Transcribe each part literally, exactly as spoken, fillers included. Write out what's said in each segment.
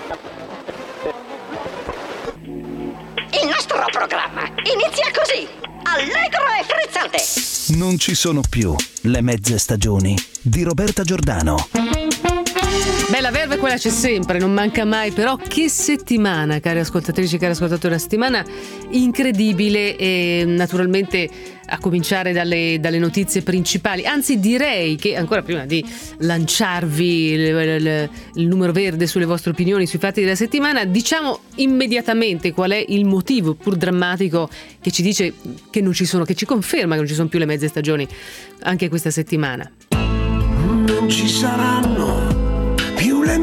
Il nostro programma inizia così, allegro e frizzante. Non ci sono più le mezze stagioni di Roberta Giordano. Beh, la verve quella c'è sempre, non manca mai, però che settimana, cari ascoltatrici, cari ascoltatori, una settimana incredibile e naturalmente a cominciare dalle, dalle notizie principali. Anzi, direi che ancora prima di lanciarvi il, il, il numero verde sulle vostre opinioni sui fatti della settimana, diciamo immediatamente qual è il motivo, pur drammatico, che ci dice che non ci sono, che ci conferma che non ci sono più le mezze stagioni anche questa settimana. Non ci saranno più le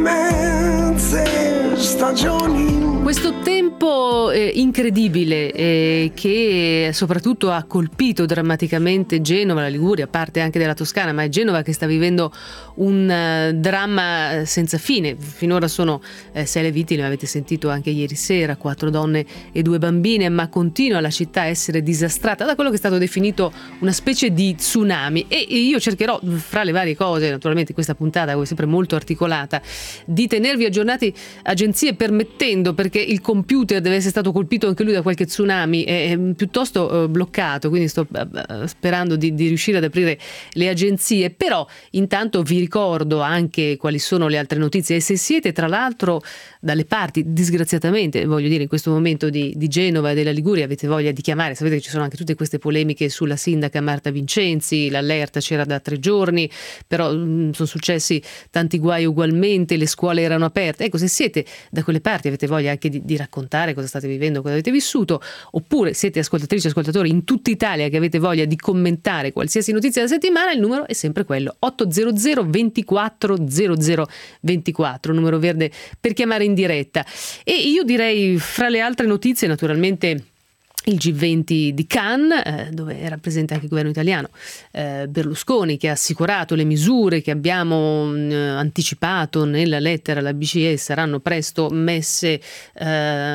mezze stagioni. Questo tempo eh, incredibile eh, che soprattutto ha colpito drammaticamente Genova, la Liguria, parte anche della Toscana, ma è Genova che sta vivendo un uh, dramma senza fine. Finora sono eh, sei le vittime, avete sentito anche ieri sera, quattro donne e due bambine, ma continua la città a essere disastrata da quello che è stato definito una specie di tsunami. E io cercherò, fra le varie cose, naturalmente in questa puntata, come sempre molto articolata, di tenervi aggiornati agenzie permettendo, perché il computer deve essere stato colpito anche lui da qualche tsunami, è piuttosto bloccato, quindi sto sperando di, di riuscire ad aprire le agenzie. Però intanto vi ricordo anche quali sono le altre notizie, e se siete tra l'altro dalle parti, disgraziatamente voglio dire in questo momento, di, di Genova e della Liguria, avete voglia di chiamare, sapete che ci sono anche tutte queste polemiche sulla sindaca Marta Vincenzi, l'allerta c'era da tre giorni, però mh, sono successi tanti guai ugualmente, le scuole erano aperte. Ecco, se siete da quelle parti, avete voglia anche di, di raccontare cosa state vivendo, cosa avete vissuto, oppure siete ascoltatrici e ascoltatori in tutta Italia che avete voglia di commentare qualsiasi notizia della settimana, il numero è sempre quello, ottocento ventiquattro zero zero ventiquattro, numero verde per chiamare in diretta. E io direi, fra le altre notizie, naturalmente il G venti di Cannes, eh, dove era presente anche il governo italiano, eh, Berlusconi, che ha assicurato le misure che abbiamo mh, anticipato nella lettera alla B C E saranno presto messe eh,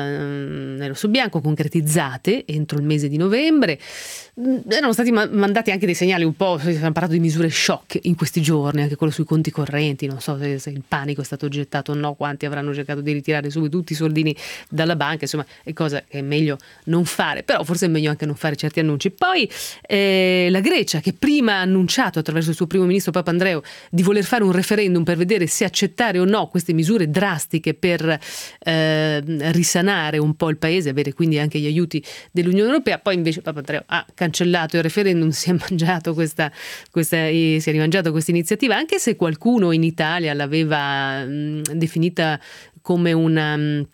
nero su bianco, concretizzate entro il mese di novembre. Erano stati ma- mandati anche dei segnali un po', si hanno parlato di misure shock in questi giorni, anche quello sui conti correnti, non so se, se il panico è stato gettato o no, quanti avranno cercato di ritirare subito tutti i soldini dalla banca, insomma è cosa che è meglio non fare, però forse è meglio anche non fare certi annunci. Poi eh, la Grecia, che prima ha annunciato attraverso il suo primo ministro Papandreou di voler fare un referendum per vedere se accettare o no queste misure drastiche per eh, risanare un po' il paese, avere quindi anche gli aiuti dell'Unione Europea. Poi invece Papandreou ha cancellato il referendum, si è mangiato questa, questa si è rimangiato questa iniziativa, anche se qualcuno in Italia l'aveva mh, definita come una mh,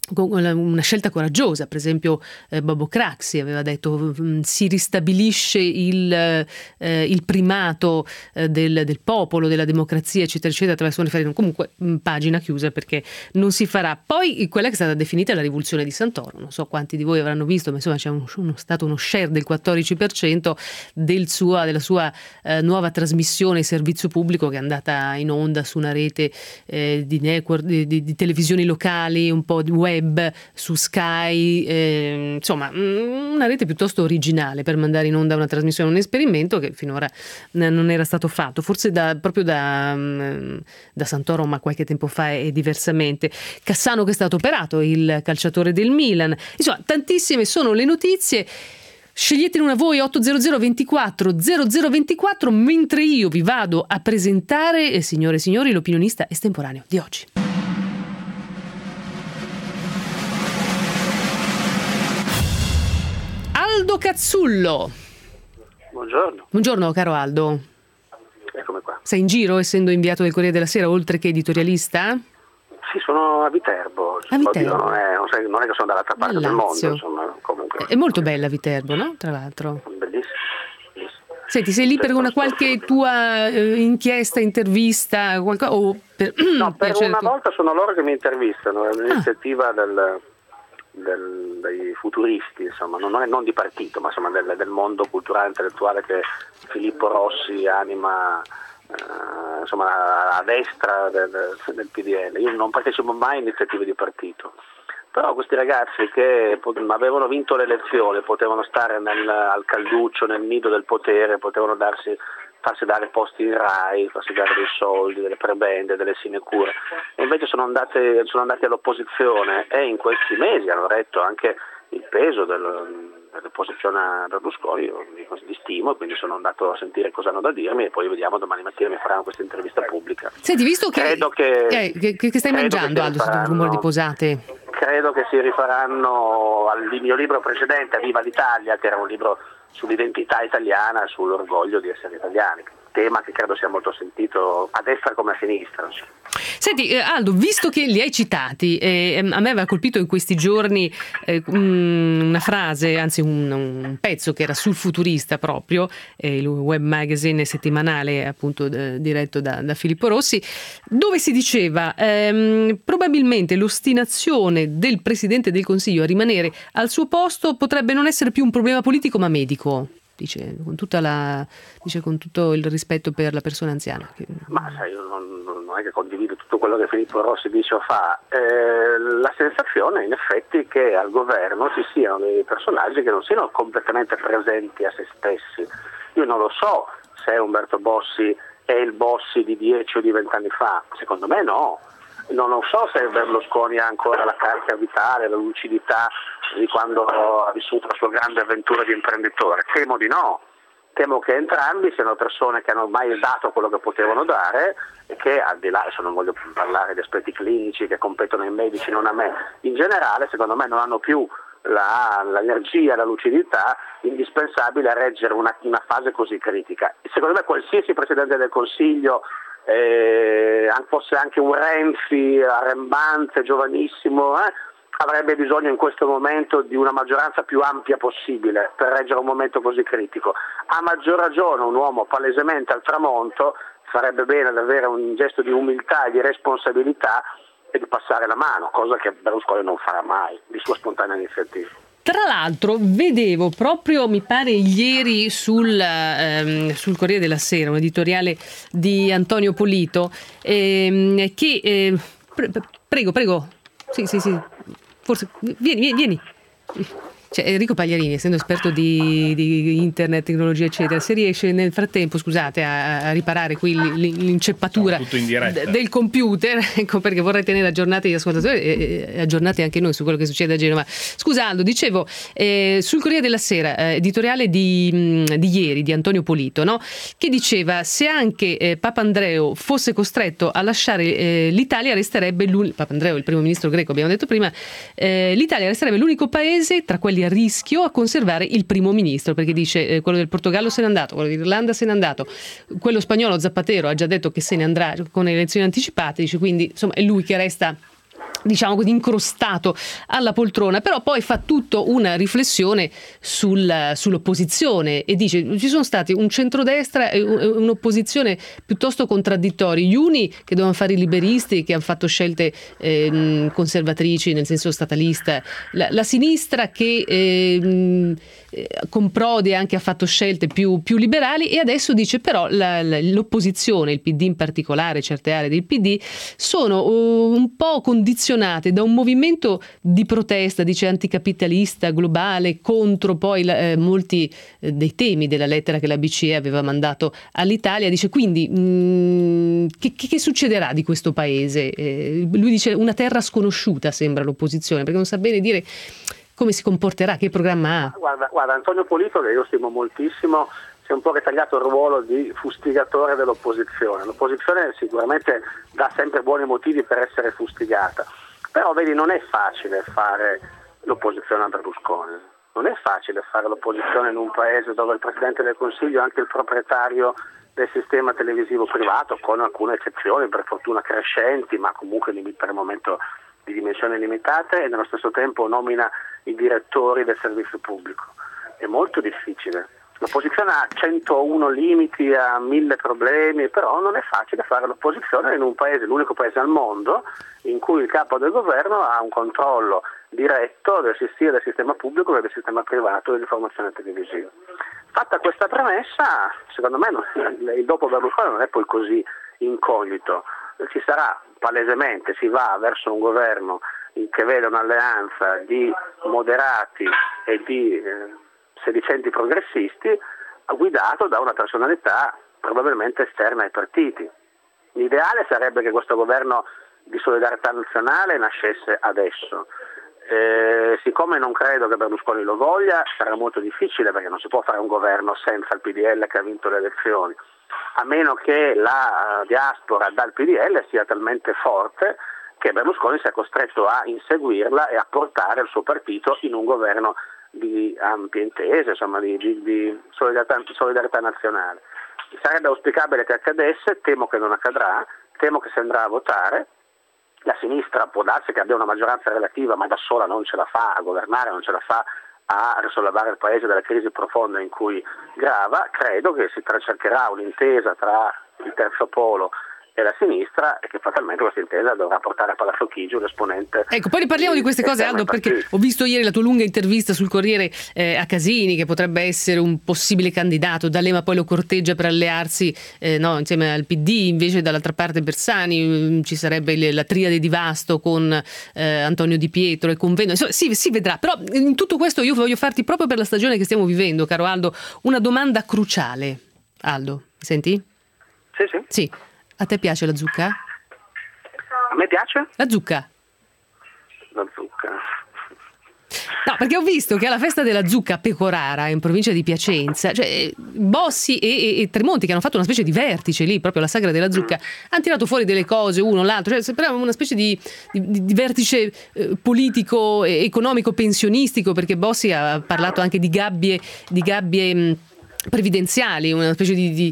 una scelta coraggiosa. Per esempio eh, Bobo Craxi aveva detto mh, si ristabilisce il, eh, il primato eh, del, del popolo, della democrazia, eccetera eccetera, attraverso un referendum. Comunque mh, pagina chiusa, perché non si farà. Poi quella che è stata definita la rivoluzione di Santoro, non so quanti di voi avranno visto, ma insomma c'è un, uno, stato uno share del quattordici per cento del sua, della sua eh, nuova trasmissione servizio pubblico, che è andata in onda su una rete eh, di network, di, di, di televisioni locali, un po' di web, su Sky, eh, insomma una rete piuttosto originale per mandare in onda una trasmissione, un esperimento che finora non era stato fatto, forse da, proprio da, da Santoro, ma qualche tempo fa e diversamente. Cassano, che è stato operato, il calciatore del Milan. Insomma, tantissime sono le notizie. Sceglietene una voi, ottocento ventiquattro zero zero ventiquattro, mentre io vi vado a presentare, eh, signore e signori, l'opinionista estemporaneo di oggi. Aldo Cazzullo. Buongiorno. Buongiorno caro Aldo. Eccomi qua. Sei in giro, essendo inviato del Corriere della Sera, oltre che editorialista? Sì, sono a Viterbo. A Viterbo. Oddio, non, è, non, sai, non è che sono dall'altra parte Nel del mondo, Lazio. insomma, comunque. È molto bella Viterbo, no? Tra l'altro. Bellissimo. Senti, sei lì per una qualche tua eh, inchiesta, intervista, qualcosa? O per, no, per piacere una tu... volta sono loro che mi intervistano, è un'iniziativa ah. del... Del, dei futuristi, insomma, non, è, non di partito, ma insomma del, del mondo culturale e intellettuale che Filippo Rossi anima eh, insomma a destra del, del P D L. Io non partecipo mai a iniziative di partito, però questi ragazzi che avevano vinto le elezioni potevano stare nel, al calduccio, nel nido del potere, potevano darsi farsi dare posti in Rai, farsi dare dei soldi, delle prebende, delle sinecure, e invece sono andate, sono andati all'opposizione e in questi mesi hanno retto anche il peso del, dell'opposizione a Berlusconi. Io li, li stimo, quindi sono andato a sentire cosa hanno da dirmi e poi vediamo domani mattina mi faranno questa intervista pubblica. Senti, visto che, credo che, eh, che, che stai mangiando, Aldo, sento un rumore di posate. Credo che si rifaranno al mio libro precedente, Viva l'Italia, che era un libro sull'identità italiana e sull'orgoglio di essere italiani, tema che credo sia molto sentito a destra come a sinistra. Senti, eh, Aldo, visto che li hai citati, eh, a me aveva colpito in questi giorni eh, una frase, anzi un, un pezzo che era sul Futurista proprio, eh, il web magazine settimanale appunto eh, diretto da, da Filippo Rossi, dove si diceva ehm, probabilmente l'ostinazione del Presidente del Consiglio a rimanere al suo posto potrebbe non essere più un problema politico ma medico. Dice con, tutta la, dice con tutto il rispetto per la persona anziana. Ma sai, io non, non è che condivido tutto quello che Filippo Rossi dice o fa. Eh, la sensazione in effetti che al governo ci siano dei personaggi che non siano completamente presenti a se stessi. Io non lo so se Umberto Bossi è il Bossi di dieci o di vent'anni fa, secondo me no. Non lo so se Berlusconi ha ancora la carica vitale, la lucidità di quando ha vissuto la sua grande avventura di imprenditore. Temo di no. Temo che entrambi siano persone che hanno ormai dato quello che potevano dare e che, al di là, adesso non voglio parlare di aspetti clinici che competono ai medici, non a me, in generale secondo me non hanno più la, l'energia, la lucidità indispensabile a reggere una, una fase così critica. Secondo me qualsiasi Presidente del Consiglio, Eh, fosse anche un Renzi arrembante, giovanissimo, eh, avrebbe bisogno in questo momento di una maggioranza più ampia possibile per reggere un momento così critico. A maggior ragione un uomo palesemente al tramonto farebbe bene ad avere un gesto di umiltà e di responsabilità e di passare la mano, cosa che Berlusconi non farà mai di sua spontanea iniziativa. Tra l'altro vedevo proprio, mi pare ieri, sul, ehm, sul Corriere della Sera, un editoriale di Antonio Polito, ehm, che... Eh, pre- prego, prego, sì, sì, sì, forse, vieni, vieni. Cioè, Enrico Pagliarini, essendo esperto di, di internet, tecnologia eccetera, se riesce nel frattempo, scusate, a, a riparare qui l'inceppatura d- del computer, ecco, perché vorrei tenere aggiornati gli ascoltatori e, e aggiornati anche noi su quello che succede a Genova. Scusa Aldo, dicevo, eh, sul Corriere della Sera, eh, editoriale di, mh, di ieri di Antonio Polito, no? Che diceva se anche eh, Papandreou fosse costretto a lasciare eh, l'Italia resterebbe l'unico, Papandreou il primo ministro greco abbiamo detto prima, eh, l'Italia resterebbe l'unico paese tra quelli a rischio a conservare il primo ministro, perché dice eh, quello del Portogallo se n'è andato, quello dell'Irlanda se n'è andato, quello spagnolo Zapatero ha già detto che se ne andrà con le elezioni anticipate, dice, quindi insomma è lui che resta, diciamo così, incrostato alla poltrona. Però poi fa tutto una riflessione sul, sull'opposizione e dice ci sono stati un centrodestra e un'opposizione piuttosto contraddittori, gli uni che dovevano fare i liberisti, che hanno fatto scelte eh, conservatrici nel senso statalista, la, la sinistra che eh, con Prodi anche ha fatto scelte più, più liberali, e adesso dice però la, la, l'opposizione, il P D in particolare, certe aree del P D sono uh, un po' condizionate da un movimento di protesta, dice, anticapitalista globale contro poi la, eh, molti eh, dei temi della lettera che la B C E aveva mandato all'Italia. Dice quindi mh, che, che succederà di questo paese? Eh, lui dice una terra sconosciuta sembra l'opposizione, perché non sa bene dire come si comporterà, che programma ha. Guarda, guarda Antonio Polito, che io stimo moltissimo, si è un po' ritagliato il ruolo di fustigatore dell'opposizione. L'opposizione sicuramente dà sempre buoni motivi per essere fustigata, però vedi, non è facile fare l'opposizione a Berlusconi, non è facile fare l'opposizione in un paese dove il Presidente del Consiglio è anche il proprietario del sistema televisivo privato, con alcune eccezioni per fortuna crescenti, ma comunque per il momento di dimensioni limitate, e nello stesso tempo nomina i direttori del servizio pubblico. È molto difficile. L'opposizione ha centouno limiti, ha mille problemi, però non è facile fare l'opposizione in un paese, l'unico paese al mondo, in cui il capo del governo ha un controllo diretto del, sia del sistema pubblico che del sistema privato dell'informazione televisiva. Fatta questa premessa, secondo me non, il dopo Berlusconi non è poi così incognito. Ci sarà palesemente, si va verso un governo che vede un'alleanza di moderati e di eh, sedicenti progressisti, guidato da una personalità probabilmente esterna ai partiti. L'ideale sarebbe che questo governo di solidarietà nazionale nascesse adesso. Eh, siccome non credo che Berlusconi lo voglia, sarà molto difficile, perché non si può fare un governo senza il P D L che ha vinto le elezioni, a meno che la diaspora dal P D L sia talmente forte che Berlusconi sia costretto a inseguirla e a portare il suo partito in un governo di ampie intese, insomma di, di, di solidarietà, solidarietà nazionale. Sarebbe auspicabile che accadesse, temo che non accadrà, temo che si andrà a votare. La sinistra può darsi che abbia una maggioranza relativa, ma da sola non ce la fa a governare, non ce la fa a risollevare il paese dalla crisi profonda in cui grava. Credo che si cercherà un'intesa tra il terzo polo e la sinistra, e che fatalmente questa intesa dovrà portare a Palazzo Chigi un esponente. Ecco, poi riparliamo di queste cose, Aldo, perché ho visto ieri la tua lunga intervista sul Corriere eh, a Casini, che potrebbe essere un possibile candidato. D'Alema poi lo corteggia per allearsi eh, no, insieme al P D, invece dall'altra parte Bersani, mh, ci sarebbe il, la triade di Vasto con eh, Antonio Di Pietro e Conveno. Insomma, sì, si vedrà, però in tutto questo io voglio farti, proprio per la stagione che stiamo vivendo, caro Aldo, una domanda cruciale. Aldo, mi senti? Sì, sì. Sì. A te piace la zucca? A me piace? La zucca. La zucca. No, perché ho visto che alla festa della zucca a Pecorara, in provincia di Piacenza, cioè Bossi e, e, e Tremonti, che hanno fatto una specie di vertice lì, proprio alla sagra della zucca, mm. hanno tirato fuori delle cose, uno, l'altro, cioè sembrava una specie di, di, di vertice eh, politico, eh, economico, pensionistico, perché Bossi ha parlato anche di gabbie, di gabbie mh, previdenziali, una specie di, di,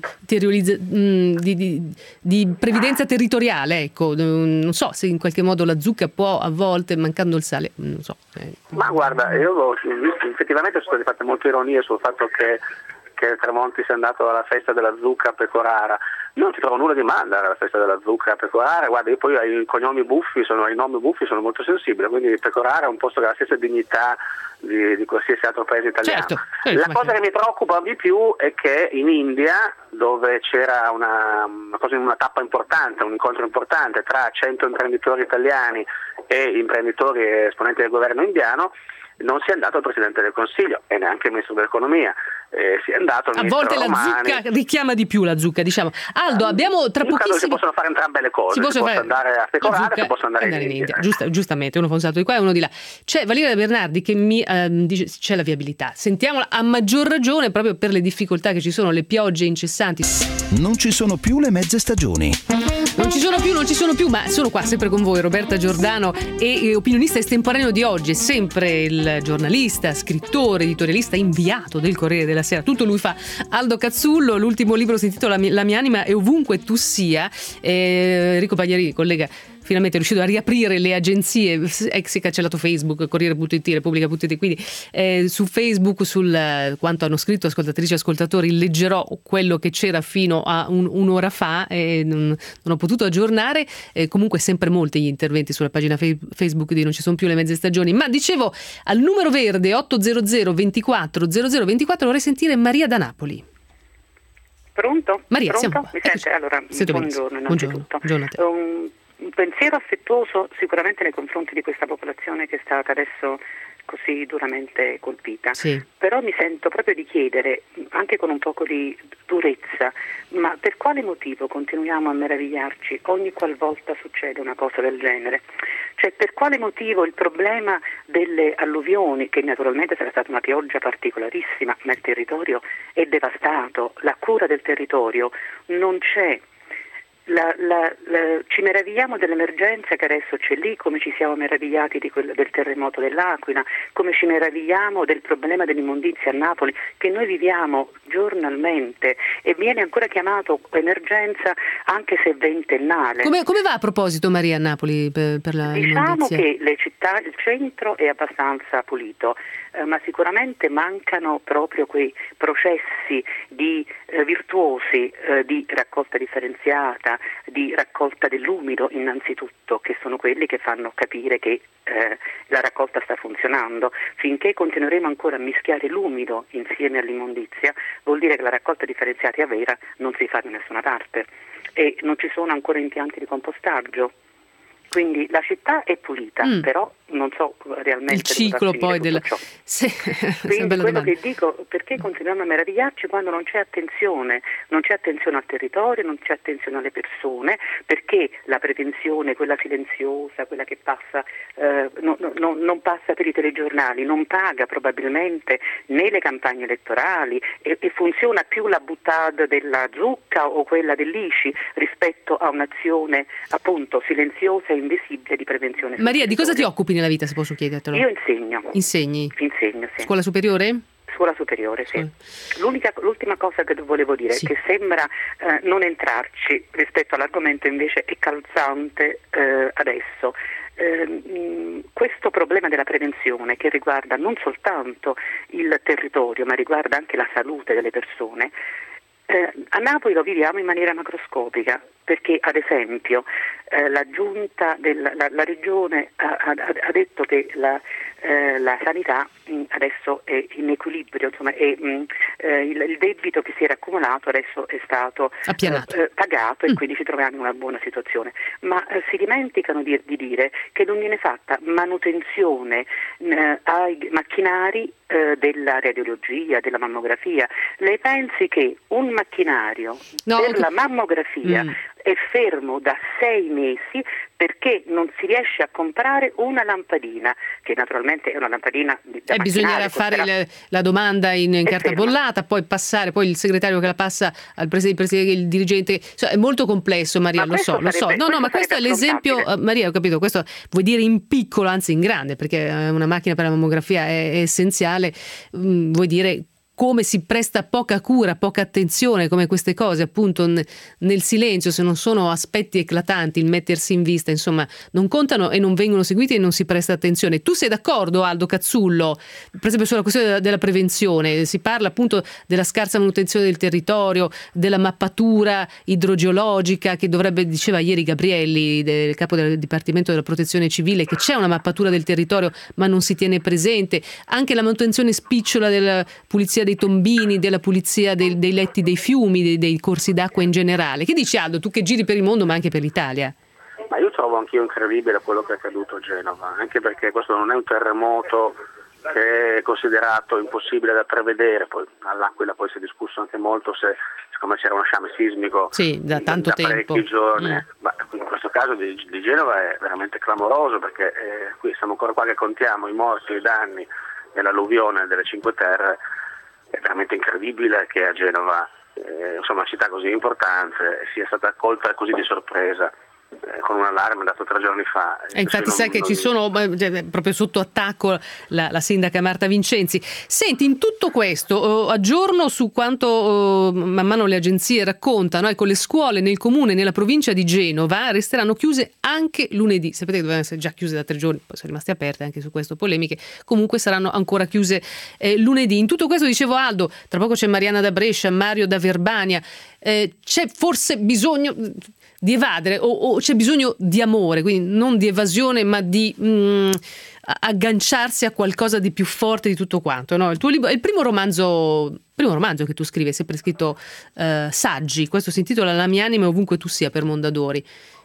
di, di, di previdenza territoriale, ecco. Non so se in qualche modo la zucca può, a volte, mancando il sale, non so. Ma guarda, io ho visto, effettivamente sono state fatte molte ironie sul fatto che, che Tremonti sia andato alla festa della zucca a Pecorara. Non ti trovo nulla di male andare alla festa della zucca a Pecorara. Guarda, io poi ai cognomi buffi, sono, ai nomi buffi sono molto sensibile, quindi Pecorara è un posto che ha la stessa dignità di, di qualsiasi altro paese italiano. Certo, certo, la cosa che mi preoccupa di più è che in India, dove c'era una, una, cosa, una tappa importante, un incontro importante tra cento imprenditori italiani e imprenditori e esponenti del governo indiano, non si è andato il Presidente del Consiglio e neanche il Ministro dell'Economia. Eh, si è andato il a volte la Romani. Zucca richiama di più la zucca, diciamo. Aldo, abbiamo tra pochissimo. Si possono fare entrambe le cose, si, si può andare a Pecorara, si può andare, andare in India. India. Giusta, giustamente, uno fa un salto di qua e uno di là. C'è Valeria Bernardi che mi eh, dice c'è la viabilità. Sentiamola, a maggior ragione proprio per le difficoltà che ci sono, le piogge incessanti. Non ci sono più le mezze stagioni. Non ci sono più, non ci sono più, ma sono qua sempre con voi Roberta Giordano e, e opinionista estemporaneo di oggi, è sempre il giornalista, scrittore, editorialista inviato del Corriere della Sera. Tutto lui fa. Aldo Cazzullo, l'ultimo libro si intitola La mia anima è ovunque tu sia. Eh, Enrico Pagliarini, collega, finalmente è riuscito a riaprire le agenzie, ex si è cancellato Facebook, Corriere punto it, Repubblica punto it, quindi eh, su Facebook, sul eh, quanto hanno scritto ascoltatrici e ascoltatori, leggerò quello che c'era fino a un, un'ora fa e non, non ho potuto aggiornare, eh, comunque sempre molti gli interventi sulla pagina fe- Facebook di Non ci sono più le mezze stagioni, ma dicevo al numero verde otto zero zero ventiquattro zero zero ventiquattro vorrei sentire Maria da Napoli. Pronto? Maria, Pronto? siamo Mi sente? Allora, buongiorno innanzitutto. Buongiorno a te. Un, un pensiero affettuoso sicuramente nei confronti di questa popolazione che è stata adesso così duramente colpita. Sì. Però mi sento proprio di chiedere, anche con un poco di durezza, ma per quale motivo continuiamo a meravigliarci ogni qualvolta succede una cosa del genere? Cioè, per quale motivo il problema delle alluvioni, che naturalmente sarà stata una pioggia particolarissima, ma il territorio è devastato, la cura del territorio non c'è. La, la, la, ci meravigliamo dell'emergenza che adesso c'è lì, come ci siamo meravigliati di quel, del terremoto dell'Aquila, come ci meravigliamo del problema dell'immondizia a Napoli, che noi viviamo giornalmente e viene ancora chiamato emergenza anche se è ventennale. Come, come va a proposito Maria a Napoli per, per la Diciamo immondizia? che le città, il centro è abbastanza pulito, eh, ma sicuramente mancano proprio quei processi di, eh, virtuosi eh, di raccolta differenziata, di raccolta dell'umido innanzitutto, che sono quelli che fanno capire che eh, la raccolta sta funzionando. Finché continueremo ancora a mischiare l'umido insieme all'immondizia, vuol dire che la raccolta differenziata è vera, non si fa da nessuna parte e non ci sono ancora impianti di compostaggio. quindi la città è pulita, mm. però non so realmente il ciclo poi del sì. Quindi quello domanda. Che dico, perché continuiamo a meravigliarci quando non c'è attenzione, non c'è attenzione al territorio, non c'è attenzione alle persone, perché la prevenzione, quella silenziosa, quella che passa eh, no, no, non passa per i telegiornali, non paga probabilmente né le campagne elettorali e, e funziona più la buttata della zucca o quella dell'I C I rispetto a un'azione appunto silenziosa e invisibile di prevenzione. Maria, di cosa ti occupi nella vita, se posso chiedertelo? Io insegno. Insegni? Insegno, sì. Scuola superiore? Scuola superiore, sì. L'unica, l'ultima cosa che volevo dire sì. è che sembra eh, non entrarci rispetto all'argomento, invece è calzante eh, adesso. Eh, questo problema della prevenzione, che riguarda non soltanto il territorio ma riguarda anche la salute delle persone, eh, a Napoli lo viviamo in maniera macroscopica, perché ad esempio eh, la giunta della la, la regione ha, ha, ha detto che la, eh, la sanità mh, adesso è in equilibrio, insomma è, mh, eh, il, il debito che si era accumulato adesso è stato eh, pagato mm. e quindi ci troviamo in una buona situazione, ma eh, si dimenticano di, di dire che non viene fatta manutenzione eh, ai macchinari eh, della radiologia, della mammografia. Lei pensi che un macchinario no, per okay. la mammografia mm. è fermo da sei mesi perché non si riesce a comprare una lampadina, che naturalmente è una lampadina da eh, bisognerà fare il, la domanda in, in carta ferma. bollata, poi passare, poi il segretario che la passa al presidente, il, presidente, il dirigente, cioè, è molto complesso, Maria, ma lo so, sarebbe, lo so. No, no, ma questo è l'esempio, uh, Maria, ho capito, questo vuoi dire in piccolo, anzi in grande, perché una macchina per la mammografia è, è essenziale, mm, vuoi dire come si presta poca cura, poca attenzione, come queste cose appunto n- nel silenzio, se non sono aspetti eclatanti, il mettersi in vista, insomma, non contano e non vengono seguiti e non si presta attenzione. Tu sei d'accordo, Aldo Cazzullo, per esempio sulla questione della, della prevenzione? Si parla appunto della scarsa manutenzione del territorio, della mappatura idrogeologica che dovrebbe, diceva ieri Gabrielli, del capo del Dipartimento della Protezione Civile, che c'è una mappatura del territorio ma non si tiene presente, anche la manutenzione spicciola della pulizia dei tombini, della pulizia dei, dei letti dei fiumi, dei, dei corsi d'acqua in generale. Che dici, Aldo, tu che giri per il mondo ma anche per l'Italia? Ma io trovo anch'io incredibile quello che è accaduto a Genova, anche perché questo non è un terremoto che è considerato impossibile da prevedere. Poi all'Aquila poi si è discusso anche molto se siccome c'era uno sciame sismico sì, da tanto da tempo parecchi giorni. mm. Ma in questo caso di, di Genova è veramente clamoroso, perché eh, qui siamo ancora qua che contiamo i morti e i danni dell'alluvione delle Cinque Terre. È veramente incredibile che a Genova, eh, insomma, una città così importante, sia stata colta così di sorpresa eh, con un allarme dato tre giorni fa. E infatti sai che non... ci sono cioè, proprio sotto attacco la, la sindaca Marta Vincenzi. Senti, in tutto questo oh, aggiorno su quanto oh, man mano le agenzie raccontano, ecco, le scuole nel comune, nella provincia di Genova resteranno chiuse anche lunedì. Sapete che dovevano essere già chiuse da tre giorni, poi sono rimaste aperte, anche su questo polemiche, comunque saranno ancora chiuse eh, lunedì. In tutto questo, dicevo Aldo, tra poco c'è Mariana da Brescia, Mario da Verbania, eh, c'è forse bisogno di evadere o, o c'è bisogno di amore, quindi non di evasione ma di mh, agganciarsi a qualcosa di più forte di tutto quanto, no? Il tuo libro è il primo romanzo primo romanzo che tu scrivi, è sempre scritto eh, saggi, questo si intitola La mia anima ovunque tu sia per Mondadori.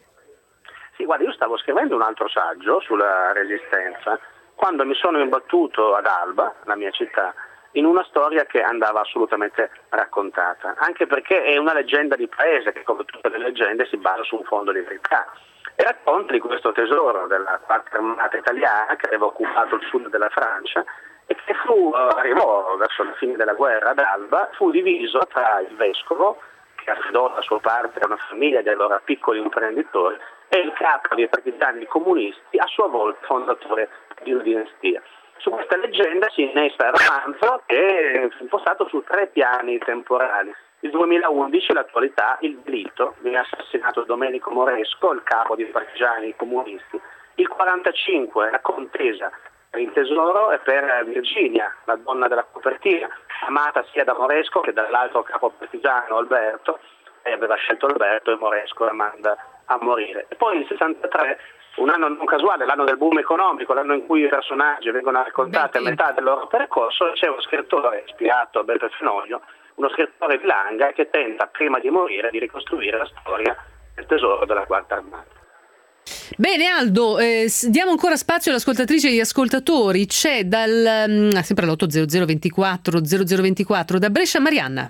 Sì, guarda, io stavo scrivendo un altro saggio sulla Resistenza quando mi sono imbattuto ad Alba, la mia città, in una storia che andava assolutamente raccontata, anche perché è una leggenda di paese che, come tutte le leggende, si basa su un fondo di verità e racconta di questo tesoro della quarta armata italiana che aveva occupato il sud della Francia e che fu, arrivò verso la fine della guerra ad Alba, fu diviso tra il vescovo, che affidò la sua parte a una famiglia di allora piccoli imprenditori, e il capo dei partigiani comunisti, a sua volta fondatore di una dinastia. Su questa leggenda si innesta il romanzo, che è impostato su tre piani temporali. Il duemilaundici, l'attualità, il delitto, viene assassinato Domenico Moresco, il capo dei partigiani comunisti. Il quarantacinque, la contesa per il tesoro e per Virginia, la donna della copertina, amata sia da Moresco che dall'altro capo partigiano Alberto, e aveva scelto Alberto e Moresco la manda a morire. E poi il sessantatré, un anno non casuale, l'anno del boom economico, l'anno in cui i personaggi vengono raccontati a metà del loro percorso, c'è uno scrittore ispirato a Beppe Fenoglio, uno scrittore di Langa che tenta prima di morire di ricostruire la storia del tesoro della quarta armata. Bene Aldo, eh, diamo ancora spazio all'ascoltatrice e agli ascoltatori. C'è dal um, sempre all'otto zero zero ventiquattro zero zero ventiquattro da Brescia Marianna.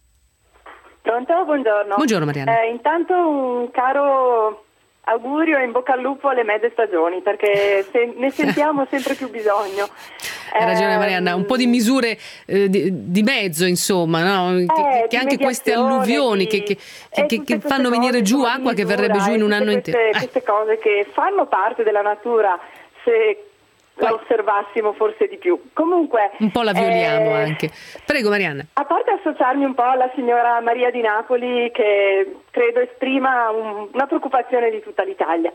Pronto? Buongiorno. Buongiorno Marianna. Eh, intanto un caro augurio e in bocca al lupo alle mezze stagioni, perché se ne sentiamo sempre più bisogno. Hai ragione Marianna, un po' di misure eh, di, di mezzo, insomma, no? Eh, che, che anche queste alluvioni di, che, che, eh, che, che fanno venire giù acqua che verrebbe giù in un anno queste, intero. Eh. Queste cose che fanno parte della natura, se la osservassimo forse di più. Comunque un po' la violiamo eh, anche. Prego Marianna. A parte associarmi un po' alla signora Maria di Napoli, che credo esprima un, una preoccupazione di tutta l'Italia,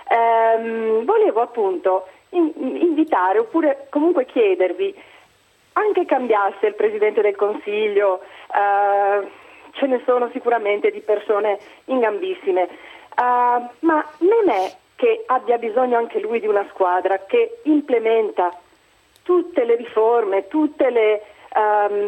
ehm, volevo appunto in, invitare oppure comunque chiedervi, anche cambiasse il Presidente del Consiglio, eh, ce ne sono sicuramente di persone ingambissime, eh, ma non è che abbia bisogno anche lui di una squadra che implementa tutte le riforme, tutte le, um,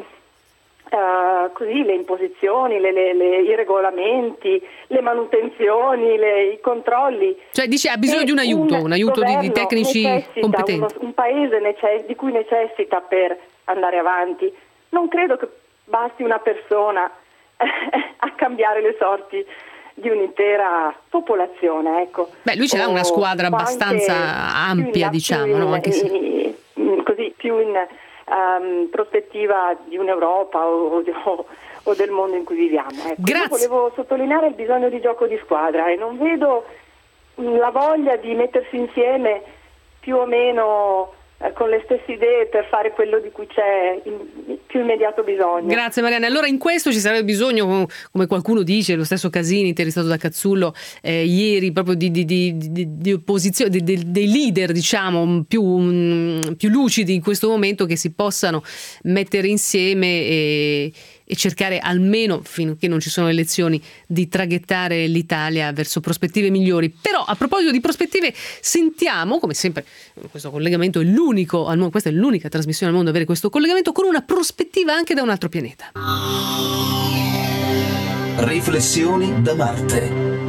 uh, così, le imposizioni, le, le, le, i regolamenti, le manutenzioni, le, i controlli. Cioè dice ha bisogno di un aiuto, un, un aiuto di, di tecnici competenti. Uno, un paese necess- di cui necessita per andare avanti. Non credo che basti una persona a cambiare le sorti di un'intera popolazione, ecco. Beh, lui ce l'ha una squadra abbastanza ampia, in, diciamo, no? Anche se... in, in, così più in um, prospettiva di un'Europa o, o, o del mondo in cui viviamo. Ecco. Grazie. Io volevo sottolineare il bisogno di gioco di squadra e non vedo la voglia di mettersi insieme più o meno con le stesse idee per fare quello di cui c'è il più immediato bisogno. Grazie Marianna. Allora in questo ci sarebbe bisogno, come qualcuno dice, lo stesso Casini intervistato da Cazzullo eh, ieri, proprio di, di, di, di, di opposizione, di, di, dei leader diciamo più, um, più lucidi in questo momento, che si possano mettere insieme e, e cercare almeno, finché non ci sono elezioni, di traghettare l'Italia verso prospettive migliori. Però a proposito di prospettive, sentiamo, come sempre questo collegamento è l'unico al mondo, questa è l'unica trasmissione al mondo ad avere questo collegamento con una prospettiva anche da un altro pianeta. Riflessioni da Marte.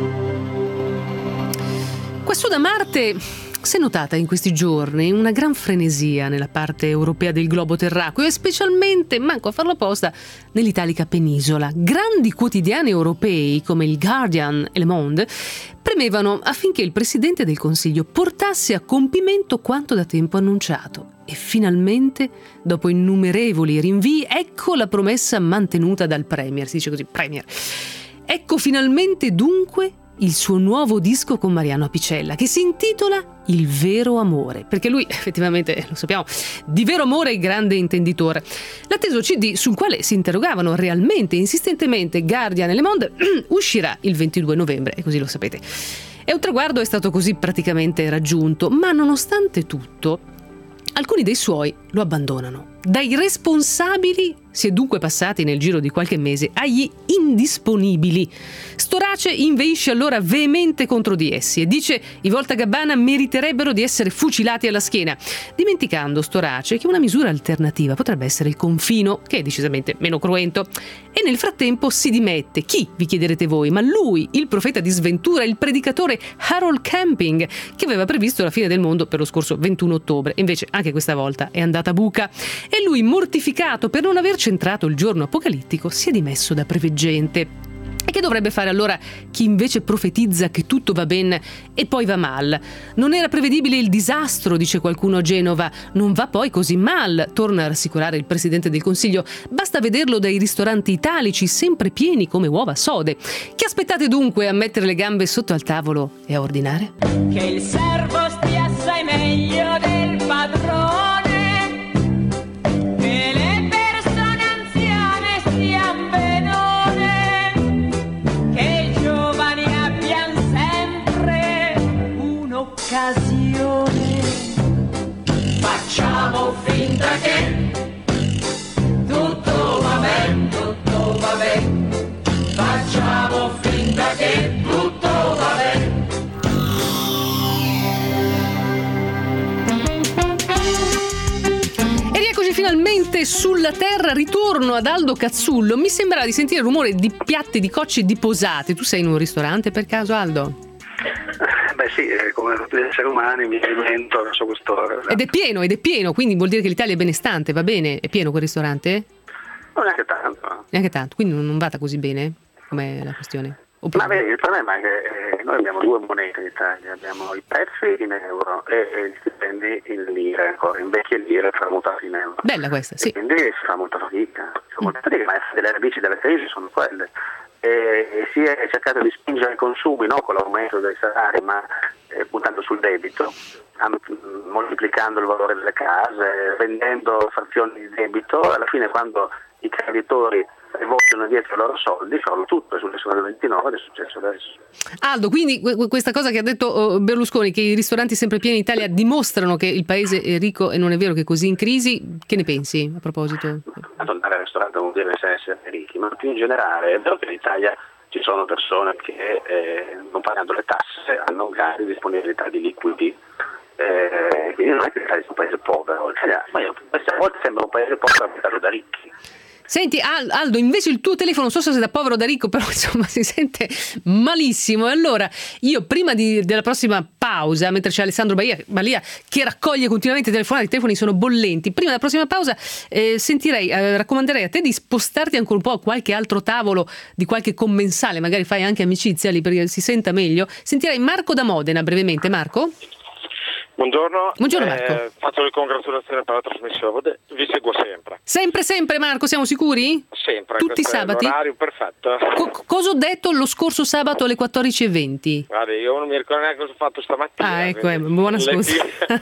Questo da Marte si è notata in questi giorni una gran frenesia nella parte europea del globo terracqueo e specialmente, manco a farlo apposta, nell'italica penisola. Grandi quotidiani europei come il Guardian e Le Monde premevano affinché il Presidente del Consiglio portasse a compimento quanto da tempo annunciato. E finalmente, dopo innumerevoli rinvii, ecco la promessa mantenuta dal Premier, si dice così, Premier. Ecco finalmente dunque il suo nuovo disco con Mariano Apicella, che si intitola Il vero amore, perché lui effettivamente, lo sappiamo, di vero amore è grande intenditore. L'atteso C D, sul quale si interrogavano realmente e insistentemente Guardian e Le Monde, uscirà il ventidue novembre, e così lo sapete. E un traguardo è stato così praticamente raggiunto, ma nonostante tutto alcuni dei suoi lo abbandonano. Dai responsabili si è dunque passati nel giro di qualche mese agli indisponibili. Storace inveisce allora veemente contro di essi e dice i Voltagabbana meriterebbero di essere fucilati alla schiena, dimenticando Storace che una misura alternativa potrebbe essere il confino, che è decisamente meno cruento. E nel frattempo si dimette chi, vi chiederete voi, ma lui, il profeta di sventura, il predicatore Harold Camping, che aveva previsto la fine del mondo per lo scorso ventuno ottobre, invece anche questa volta è andata a buca. E lui, mortificato per non aver centrato il giorno apocalittico, si è dimesso da preveggente. E che dovrebbe fare allora chi invece profetizza che tutto va bene e poi va mal? Non era prevedibile il disastro, dice qualcuno a Genova. Non va poi così mal, torna a rassicurare il Presidente del Consiglio. Basta vederlo dai ristoranti italici, sempre pieni come uova sode. Che aspettate dunque a mettere le gambe sotto al tavolo e a ordinare? Che il servo stia assai meglio del padrone. Facciamo finta che tutto va bene, tutto va bene. Facciamo finta che tutto va bene. E rieccoci finalmente sulla terra. Ritorno ad Aldo Cazzullo. Mi sembra di sentire il rumore di piatti, di cocci, di posate. Tu sei in un ristorante per caso, Aldo? beh sì, come tutti gli esseri umani mi alimento verso quest'ora. Ed è pieno, ed è pieno, quindi vuol dire che l'Italia è benestante, va bene? È pieno quel ristorante? Non neanche tanto. No? Neanche tanto, quindi non vada così bene? Com'è la questione? Ma vedi, il problema è che eh, noi abbiamo due monete in Italia, abbiamo i prezzi in euro e, e gli stipendi in lire, ancora in vecchie lire tramutati in euro. Bella questa, sì. E quindi si fa molta fatica, si fa molta fatica, ma le radici della crisi sono quelle. E, e si è cercato di spingere i consumi, no, con l'aumento dei salari, ma eh, puntando sul debito, am- moltiplicando il valore delle case, vendendo frazioni di debito, alla fine quando i creditori rivolgono dietro i loro soldi, fanno tutto, è successo nel ventinove ed è successo adesso. Aldo, quindi questa cosa che ha detto Berlusconi, che i ristoranti sempre pieni in Italia dimostrano che il paese è ricco e non è vero che è così in crisi, che ne pensi a proposito? Andare al ristorante vuol dire essere ricchi, ma più in generale è vero che in Italia ci sono persone che eh, non pagando le tasse hanno grandi disponibilità di liquidi, eh, quindi non è che l'Italia sia un paese povero, l'Italia, ma io, a volte sembra un paese povero abitato da ricchi. Senti Aldo, invece il tuo telefono, non so se sei da povero o da ricco, però insomma si sente malissimo. E allora io prima di, della prossima pausa, mentre c'è Alessandro Balia, Balia che raccoglie continuamente telefonate, i telefoni sono bollenti, prima della prossima pausa eh, sentirei, eh, raccomanderei a te di spostarti ancora un po' a qualche altro tavolo di qualche commensale, magari fai anche amicizia lì perché si senta meglio. Sentirei Marco da Modena brevemente. Marco? Buongiorno, Buongiorno Marco. Eh, faccio le congratulazioni per la trasmissione, vi seguo sempre. Sempre, sempre Marco, siamo sicuri? Sempre. Tutti i sabati? L'orario perfetto. Co- cosa ho detto lo scorso sabato alle quattordici e venti? Guarda, io non mi ricordo neanche cosa ho fatto stamattina. Ah, ecco, eh, buona scusa.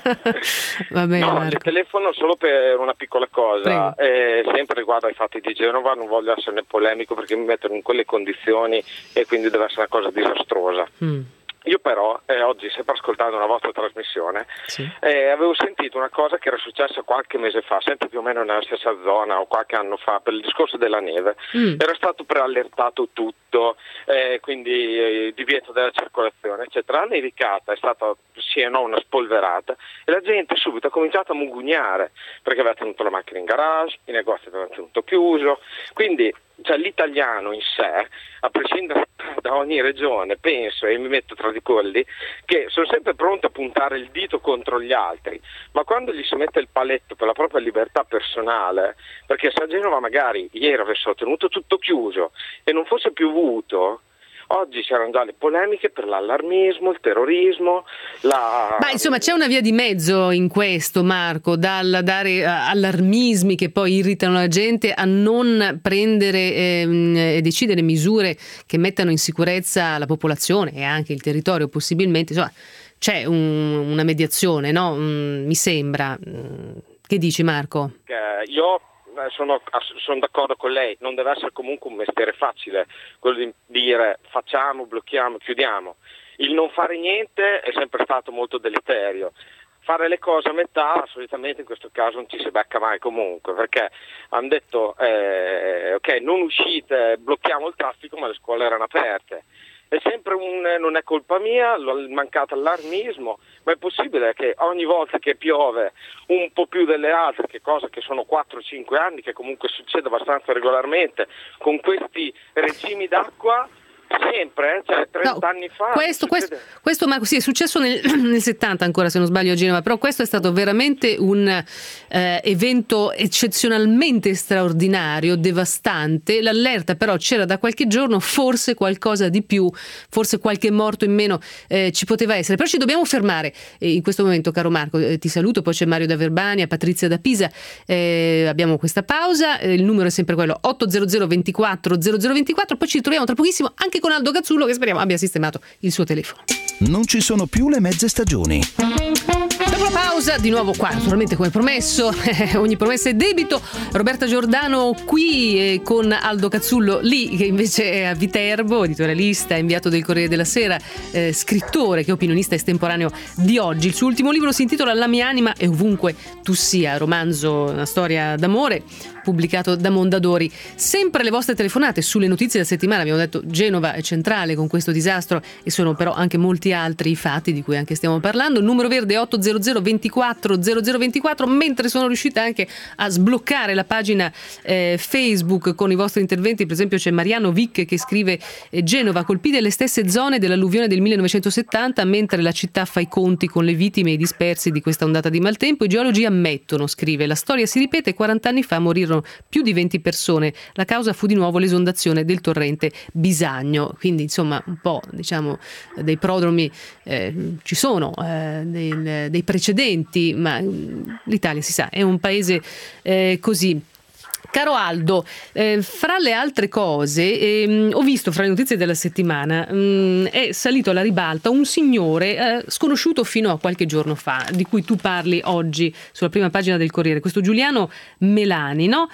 Va bene, no, Marco. il telefono solo per una piccola cosa, eh, sempre riguardo ai fatti di Genova, non voglio esserne polemico perché mi mettono in quelle condizioni e quindi deve essere una cosa disastrosa. Mm. Io però eh, oggi, sempre ascoltando una vostra trasmissione, sì. eh, avevo sentito una cosa che era successa qualche mese fa, sempre più o meno nella stessa zona o qualche anno fa, per il discorso della neve. Mm. Era stato preallertato tutto, eh, quindi eh, divieto della circolazione, eccetera. La nevicata è stata sì e no una spolverata e la gente subito ha cominciato a mugugnare perché aveva tenuto la macchina in garage, i negozi avevano tenuto chiuso, quindi cioè l'italiano in sé, a prescindere da ogni regione, penso e mi metto tra di quelli che sono sempre pronti a puntare il dito contro gli altri, ma quando gli si mette il paletto per la propria libertà personale, perché se a Genova magari ieri avessero tenuto tutto chiuso e non fosse piovuto, oggi c'erano già le polemiche per l'allarmismo, il terrorismo, la... Ma insomma c'è una via di mezzo in questo, Marco, dal dare allarmismi che poi irritano la gente a non prendere ehm, e decidere misure che mettano in sicurezza la popolazione e anche il territorio possibilmente. Insomma c'è un, una mediazione, no? Mm, mi sembra. Che dici, Marco? Eh, io... Sono, sono d'accordo con lei, non deve essere comunque un mestiere facile quello di dire facciamo, blocchiamo, chiudiamo. Il non fare niente è sempre stato molto deleterio. Fare le cose a metà solitamente in questo caso non ci si becca mai comunque, perché hanno detto eh, ok, non uscite, blocchiamo il traffico, ma le scuole erano aperte. È sempre un non è colpa mia, il mancato allarmismo, ma è possibile che ogni volta che piove un po' più delle altre, che cosa che sono quattro cinque anni, che comunque succede abbastanza regolarmente, con questi regimi d'acqua, sempre, cioè trenta no, anni fa. Questo, questo, questo Marco, sì, è successo nel, nel settanta ancora, se non sbaglio, a Genova, però questo è stato veramente un eh, evento eccezionalmente straordinario, devastante. L'allerta però c'era da qualche giorno, forse qualcosa di più, forse qualche morto in meno eh, ci poteva essere, però ci dobbiamo fermare eh, in questo momento, caro Marco. Eh, ti saluto, poi c'è Mario da Verbania, Patrizia da Pisa, eh, abbiamo questa pausa, eh, il numero è sempre quello otto zero zero ventiquattro zero zero ventiquattro, poi ci ritroviamo tra pochissimo anche con Aldo Cazzullo, che speriamo abbia sistemato il suo telefono. Non ci sono più le mezze stagioni. Dopo la pausa, di nuovo qua, naturalmente come promesso, ogni promessa è debito. Roberta Giordano qui eh, con Aldo Cazzullo lì, che invece è a Viterbo, editorialista, inviato del Corriere della Sera, eh, scrittore che è opinionista estemporaneo di oggi. Il suo ultimo libro si intitola La mia anima è ovunque tu sia, romanzo, una storia d'amore pubblicato da Mondadori. Sempre le vostre telefonate sulle notizie della settimana. Abbiamo detto Genova è centrale con questo disastro e sono però anche molti altri i fatti di cui anche stiamo parlando. Il numero verde è otto zero zero ventiquattro zero zero ventiquattro, mentre sono riuscita anche a sbloccare la pagina eh, Facebook con i vostri interventi. Per esempio c'è Mariano Vic che scrive eh, Genova colpite le stesse zone dell'alluvione del millenovecentosettanta, mentre la città fa i conti con le vittime e i dispersi di questa ondata di maltempo. I geologi ammettono, scrive, la storia si ripete, quaranta anni fa morirono più di venti persone, la causa fu di nuovo l'esondazione del torrente Bisagno. Quindi insomma un po' diciamo dei prodromi eh, ci sono, eh, dei, dei precedenti, ma l'Italia si sa è un paese eh, così. Caro Aldo, eh, fra le altre cose, ehm, ho visto fra le notizie della settimana, mh, è salito alla ribalta un signore eh, sconosciuto fino a qualche giorno fa, di cui tu parli oggi sulla prima pagina del Corriere, questo Giuliano Melani, no?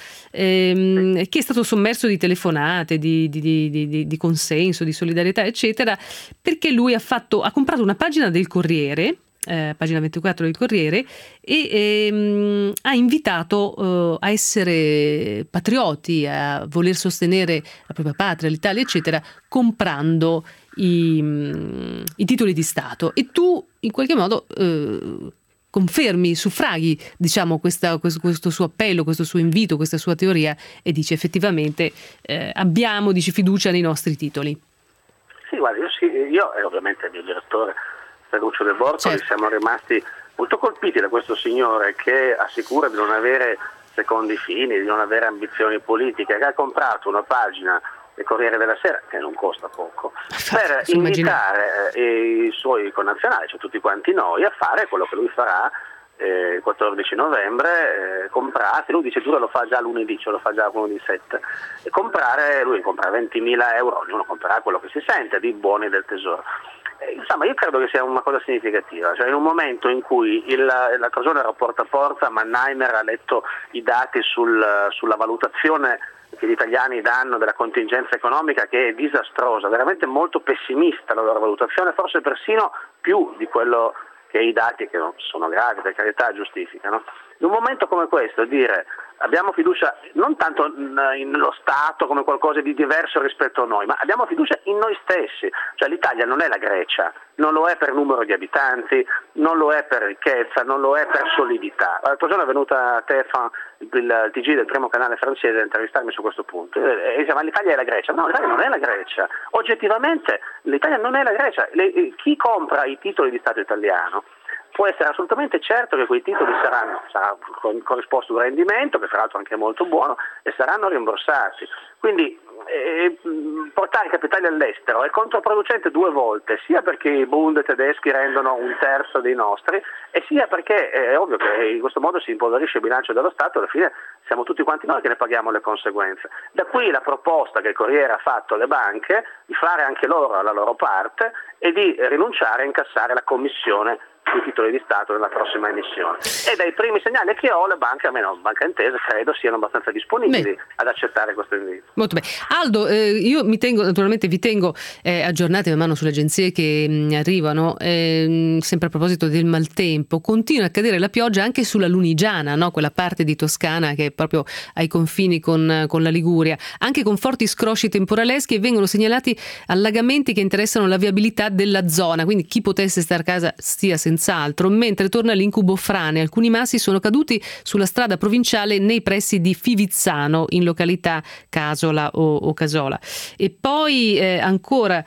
ehm, che è stato sommerso di telefonate, di, di, di, di, di consenso, di solidarietà, eccetera, perché lui ha, fatto, ha comprato una pagina del Corriere, Eh, pagina ventiquattro del Corriere, e ehm, ha invitato eh, a essere patrioti, a voler sostenere la propria patria, l'Italia, eccetera, comprando i, mh, i titoli di Stato. E tu in qualche modo eh, confermi, suffraghi diciamo questa, questo, questo suo appello, questo suo invito, questa sua teoria, e dici effettivamente eh, abbiamo dici, fiducia nei nostri titoli. Sì, guarda, io, sì, io e ovviamente il mio direttore Ferruccio De Bortoli, certo. Siamo rimasti molto colpiti da questo signore che assicura di non avere secondi fini, di non avere ambizioni politiche, che ha comprato una pagina del Corriere della Sera, che non costa poco, per invitare eh, i suoi connazionali, cioè tutti quanti noi, a fare quello che lui farà eh, il quattordici novembre, eh, comprare, lui dice due lo fa già lunedì, ce lo fa già lunedì sette, e comprare, lui compra ventimila euro, ognuno comprerà quello che si sente, di buoni del tesoro. Insomma, io credo che sia una cosa significativa, cioè in un momento in cui il, l'altro giorno ero porta a porta, Mannheimer ha letto i dati sul, sulla valutazione che gli italiani danno della contingenza economica, che è disastrosa, veramente molto pessimista la loro valutazione, forse persino più di quello che i dati, che non sono gravi, per carità, giustificano. In un momento come questo dire abbiamo fiducia non tanto nello Stato come qualcosa di diverso rispetto a noi, ma abbiamo fiducia in noi stessi. Cioè l'Italia non è la Grecia, non lo è per numero di abitanti, non lo è per ricchezza, non lo è per solidità. L'altro giorno è venuta a Tefan, il T G del primo canale francese, a intervistarmi su questo punto e dice ma l'Italia è la Grecia. No, l'Italia non è la Grecia, oggettivamente l'Italia non è la Grecia. Le, chi compra i titoli di Stato italiano può essere assolutamente certo che quei titoli saranno, sarà corrisposto un rendimento, che fra l'altro anche è molto buono, e saranno rimborsati. Quindi eh, portare i capitali all'estero è controproducente due volte, sia perché i Bund tedeschi rendono un terzo dei nostri, e sia perché è ovvio che in questo modo si impoverisce il bilancio dello Stato, e alla fine siamo tutti quanti noi che ne paghiamo le conseguenze. Da qui la proposta che il Corriere ha fatto alle banche di fare anche loro la loro parte e di rinunciare a incassare la commissione sui titoli di Stato nella prossima emissione. E dai primi segnali che ho, le banche, almeno Banca Intesa, credo siano abbastanza disponibili Beh. ad accettare questo invito. Molto bene. Aldo, eh, io mi tengo, naturalmente vi tengo eh, aggiornati man mano sulle agenzie che mh, arrivano, eh, sempre a proposito del maltempo. Continua a cadere la pioggia anche sulla Lunigiana, no? Quella parte di Toscana che è proprio ai confini con, con la Liguria, anche con forti scrosci temporaleschi, e vengono segnalati allagamenti che interessano la viabilità della zona, quindi chi potesse stare a casa stia senz'altro, mentre torna l'incubo frane. Alcuni massi sono caduti sulla strada provinciale nei pressi di Fivizzano, in località Casola o, o Casola. E poi eh, ancora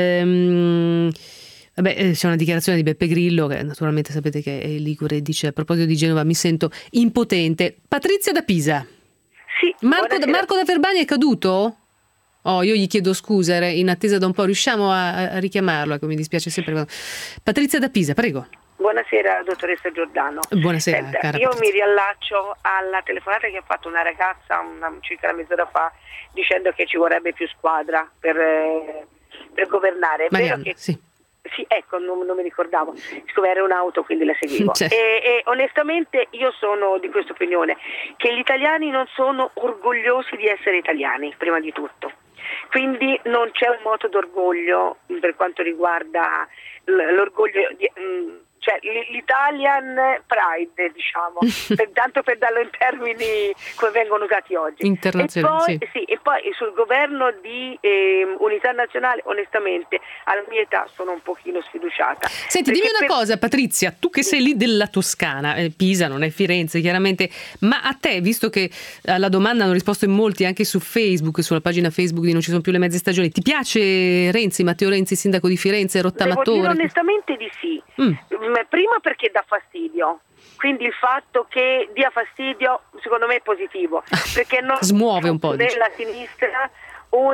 ehm, vabbè, c'è una dichiarazione di Beppe Grillo, che naturalmente sapete che è ligure, dice a proposito di Genova mi sento impotente. Patrizia da Pisa. Sì, Marco, da, Marco da Verbania è caduto? Oh, io gli chiedo scusa, era in attesa da un po', riusciamo a, a richiamarlo, ecco, mi dispiace sempre. Patrizia da Pisa, prego. Buonasera dottoressa Giordano. Buonasera. Senta, cara io Patrizia. mi riallaccio alla telefonata che ha fatto una ragazza una, circa una mezz'ora fa, dicendo che ci vorrebbe più squadra per, eh, per governare. È Marianna, vero che sì. Sì, ecco, non, non mi ricordavo, siccome era un'auto quindi la seguivo. Certo. E, e onestamente io sono di questa opinione, che gli italiani non sono orgogliosi di essere italiani, prima di tutto. Quindi non c'è un moto d'orgoglio per quanto riguarda l'orgoglio di, cioè l'Italian Pride, diciamo, per, tanto per darlo in termini come vengono usati oggi. Internazionali, e poi, sì. sì, e poi sul governo di eh, unità nazionale, onestamente, alla mia età sono un pochino sfiduciata. Senti, dimmi una per... cosa, Patrizia, tu che sei lì della Toscana, eh, Pisa non è Firenze chiaramente, ma a te, visto che alla domanda hanno risposto in molti anche su Facebook, sulla pagina Facebook di Non ci sono più le mezze stagioni, ti piace Renzi, Matteo Renzi, sindaco di Firenze, rottamatore? Devo dire onestamente di sì. Mm. Prima perché dà fastidio, quindi il fatto che dia fastidio secondo me è positivo, perché non smuove un po' nella sinistra un,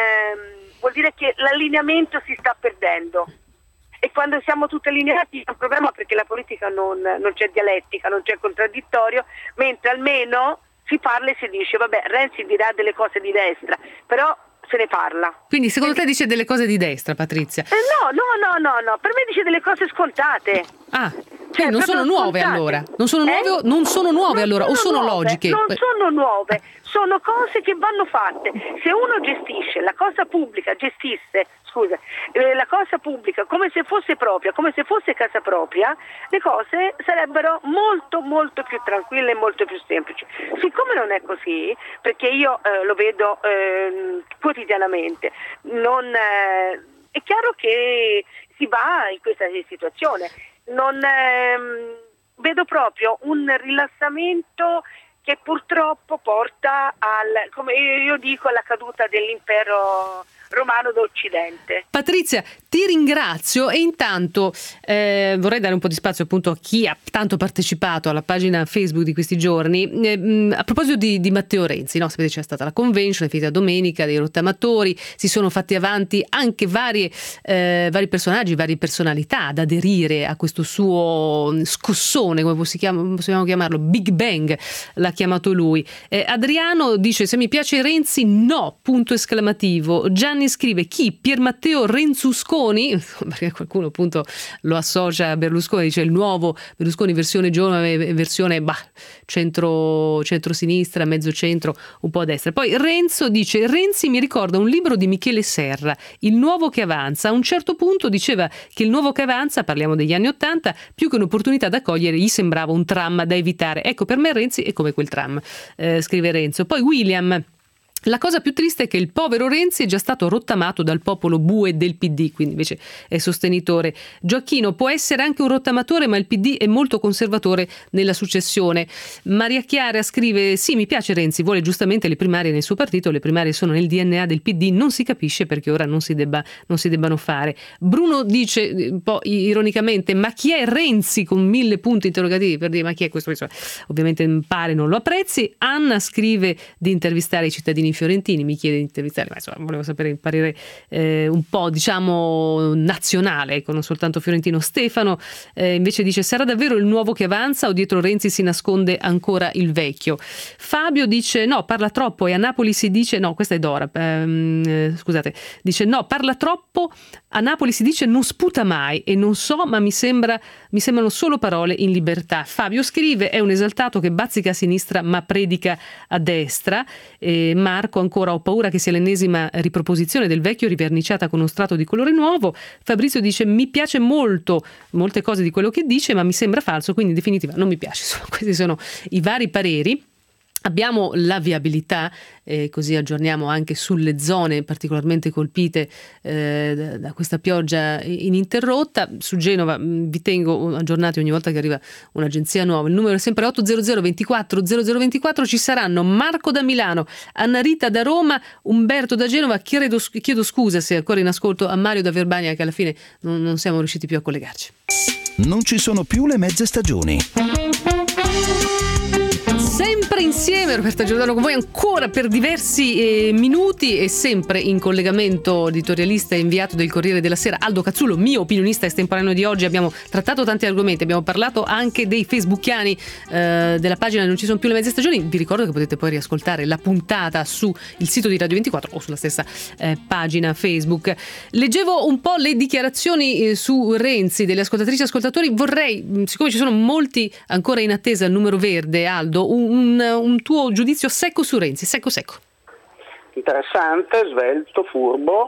eh, vuol dire che l'allineamento si sta perdendo, e quando siamo tutti allineati è un problema, perché la politica non, non c'è dialettica, non c'è contraddittorio, mentre almeno si parla e si dice vabbè, Renzi dirà delle cose di destra, però se ne parla. Quindi secondo Quindi... te dice delle cose di destra, Patrizia? Eh no, no, no, no, no, per me dice delle cose scontate. Ah, cioè non sono nuove scontate. allora? Non sono nuove, eh? non sono nuove non allora sono o sono nuove, logiche? Non sono nuove, sono cose che vanno fatte. Se uno gestisce la cosa pubblica, gestisse, scusa, eh, la cosa pubblica come se fosse propria, come se fosse casa propria, le cose sarebbero molto molto più tranquille e molto più semplici. Siccome non è così, perché io eh, lo vedo eh, quotidianamente, non, eh, è chiaro che si va in questa situazione. Non ehm, vedo proprio un rilassamento che purtroppo porta al, come io dico, alla caduta dell'impero romano d'Occidente. Patrizia, ti ringrazio e intanto eh, vorrei dare un po' di spazio appunto a chi ha tanto partecipato alla pagina Facebook di questi giorni. Eh, a proposito di, di Matteo Renzi, no? Sapete, c'è stata la convention, è finita domenica, dei rottamatori, si sono fatti avanti anche varie, eh, vari personaggi, varie personalità ad aderire a questo suo scossone, come possiamo chiamarlo, Big Bang l'ha chiamato lui. Eh, Adriano dice: se mi piace Renzi no, punto esclamativo. Gianni scrive: chi? Pier Matteo Renzusconi, perché qualcuno appunto lo associa a Berlusconi, dice il nuovo Berlusconi versione giovane, versione bah, centro, centro-sinistra, mezzo centro, un po' a destra. Poi Renzo dice: Renzi mi ricorda un libro di Michele Serra, Il nuovo che avanza. A un certo punto diceva che il nuovo che avanza, parliamo degli anni Ottanta, più che un'opportunità da cogliere gli sembrava un tram da evitare. Ecco, per me Renzi è come quel tram, eh, scrive Renzo. Poi William: la cosa più triste è che il povero Renzi è già stato rottamato dal popolo bue del P D, quindi invece è sostenitore. Gioacchino: può essere anche un rottamatore, ma il P D è molto conservatore nella successione. Maria Chiara scrive: sì, mi piace Renzi, vuole giustamente le primarie nel suo partito, le primarie sono nel D N A del P D, non si capisce perché ora non si debba, non si debbano fare. Bruno dice un po' ironicamente: ma chi è Renzi, con mille punti interrogativi per dire ma chi è questo? Ovviamente pare non lo apprezzi. Anna scrive di intervistare i cittadini fiorentini, mi chiede di intervistare, ma insomma volevo sapere il parere eh, un po' diciamo nazionale, ecco, non soltanto fiorentino. Stefano eh, invece dice: sarà davvero il nuovo che avanza o dietro Renzi si nasconde ancora il vecchio? Fabio dice: no, parla troppo, e a Napoli si dice, no, questa è Dora, ehm, scusate, dice no, parla troppo, a Napoli si dice non sputa mai, e non so, ma mi sembra mi sembrano solo parole in libertà. Fabio scrive: è un esaltato che bazzica a sinistra ma predica a destra. eh, Marco ancora: ho paura che sia l'ennesima riproposizione del vecchio riverniciata con uno strato di colore nuovo. Fabrizio dice: mi piace molto molte cose di quello che dice, ma mi sembra falso, quindi in definitiva non mi piace. Insomma, questi sono i vari pareri. Abbiamo la viabilità, eh, così aggiorniamo anche sulle zone particolarmente colpite eh, da, da questa pioggia ininterrotta. Su Genova mh, vi tengo aggiornati ogni volta che arriva un'agenzia nuova. Il numero è sempre otto zero zero ventiquattro zero zero ventiquattro. Ci saranno Marco da Milano, Anna Rita da Roma, Umberto da Genova. Chiedo, chiedo scusa se è ancora in ascolto a Mario da Verbania, che alla fine non, non siamo riusciti più a collegarci. Non ci sono più le mezze stagioni. Sempre insieme Roberta Giordano con voi ancora per diversi eh, minuti, e sempre in collegamento editorialista e inviato del Corriere della Sera Aldo Cazzullo, mio opinionista estemporaneo di oggi. Abbiamo trattato tanti argomenti, abbiamo parlato anche dei facebookiani eh, della pagina Non ci sono più le mezze stagioni. Vi ricordo che potete poi riascoltare la puntata sul sito di Radio ventiquattro o sulla stessa eh, pagina Facebook. Leggevo un po' le dichiarazioni eh, su Renzi delle ascoltatrici e ascoltatori. Vorrei, siccome ci sono molti ancora in attesa al numero verde, Aldo, un Un, un tuo giudizio secco su Renzi, secco secco. Interessante, svelto, furbo,